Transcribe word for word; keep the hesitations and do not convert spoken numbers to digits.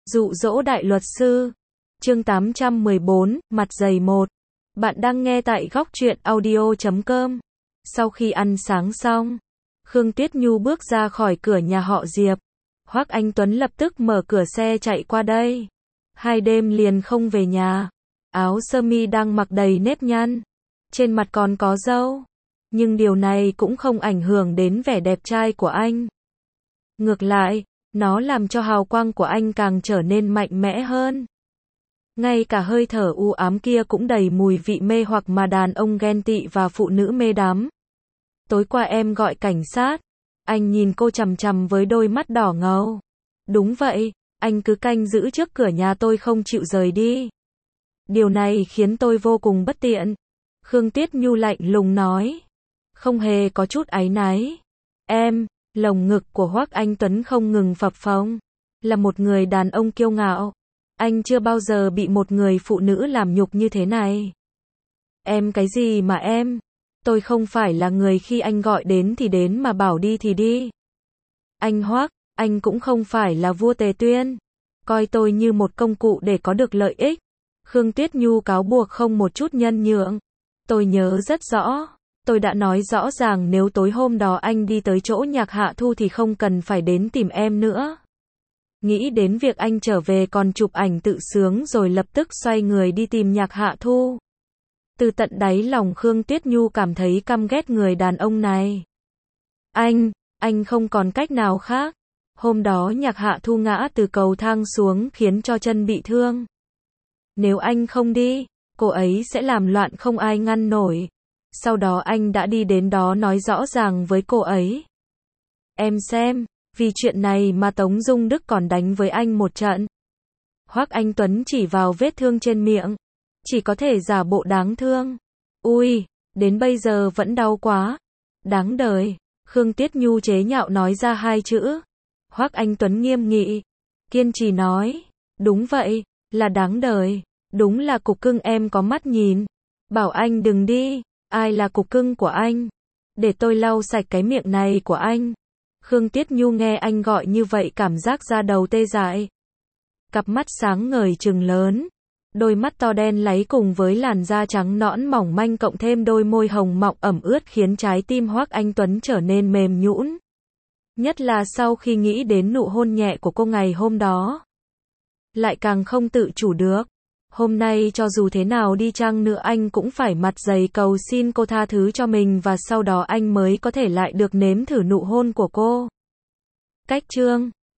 Dụ dỗ đại luật sư. Chương tám trăm mười bốn, mặt dày một. Bạn đang nghe tại góc truyện audio chấm com. Sau khi ăn sáng xong, Khương Tuyết Nhu bước ra khỏi cửa nhà họ Diệp. Hoắc Anh Tuấn lập tức mở cửa xe chạy qua đây. Hai đêm liền không về nhà. Áo sơ mi đang mặc đầy nếp nhăn. Trên mặt còn có râu. Nhưng điều này cũng không ảnh hưởng đến vẻ đẹp trai của anh. Ngược lại, nó làm cho hào quang của anh càng trở nên mạnh mẽ hơn. Ngay cả hơi thở u ám kia cũng đầy mùi vị mê hoặc mà đàn ông ghen tị và phụ nữ mê đắm. Tối qua em gọi cảnh sát. Anh nhìn cô chằm chằm với đôi mắt đỏ ngầu. Đúng vậy, anh cứ canh giữ trước cửa nhà tôi không chịu rời đi. Điều này khiến tôi vô cùng bất tiện. Khương Tuyết Nhu lạnh lùng nói. Không hề có chút áy náy. Em, lồng ngực của Hoắc Anh Tuấn không ngừng phập phồng. Là một người đàn ông kiêu ngạo. Anh chưa bao giờ bị một người phụ nữ làm nhục như thế này. Em cái gì mà em? Tôi không phải là người khi anh gọi đến thì đến mà bảo đi thì đi. Anh Hoắc, anh cũng không phải là vua Tề Tuyên. Coi tôi như một công cụ để có được lợi ích. Khương Tuyết Nhu cáo buộc không một chút nhân nhượng. Tôi nhớ rất rõ. Tôi đã nói rõ ràng nếu tối hôm đó anh đi tới chỗ Nhạc Hạ Thu thì không cần phải đến tìm em nữa. Nghĩ đến việc anh trở về còn chụp ảnh tự sướng rồi lập tức xoay người đi tìm Nhạc Hạ Thu. Từ tận đáy lòng Khương Tuyết Nhu cảm thấy căm ghét người đàn ông này. Anh, anh không còn cách nào khác. Hôm đó Nhạc Hạ Thu ngã từ cầu thang xuống khiến cho chân bị thương. Nếu anh không đi, cô ấy sẽ làm loạn không ai ngăn nổi. Sau đó anh đã đi đến đó nói rõ ràng với cô ấy. Em xem, vì chuyện này mà Tống Dung Đức còn đánh với anh một trận. Hoắc Anh Tuấn chỉ vào vết thương trên miệng. Chỉ có thể giả bộ đáng thương. Ui, đến bây giờ vẫn đau quá. Đáng đời. Khương Tuyết Nhu chế nhạo nói ra hai chữ. Hoắc Anh Tuấn nghiêm nghị. Kiên trì nói. Đúng vậy, là đáng đời. Đúng là cục cưng em có mắt nhìn. Bảo anh đừng đi. Ai là cục cưng của anh? Để tôi lau sạch cái miệng này của anh. Khương Tuyết Nhu nghe anh gọi như vậy cảm giác da đầu tê dại. Cặp mắt sáng ngời trừng lớn. Đôi mắt to đen láy cùng với làn da trắng nõn mỏng manh cộng thêm đôi môi hồng mọng ẩm ướt khiến trái tim Hoắc Anh Tuấn trở nên mềm nhũn. Nhất là sau khi nghĩ đến nụ hôn nhẹ của cô ngày hôm đó. Lại càng không tự chủ được. Hôm nay cho dù thế nào đi chăng nữa anh cũng phải mặt dày cầu xin cô tha thứ cho mình và sau đó anh mới có thể lại được nếm thử nụ hôn của cô. Cách chương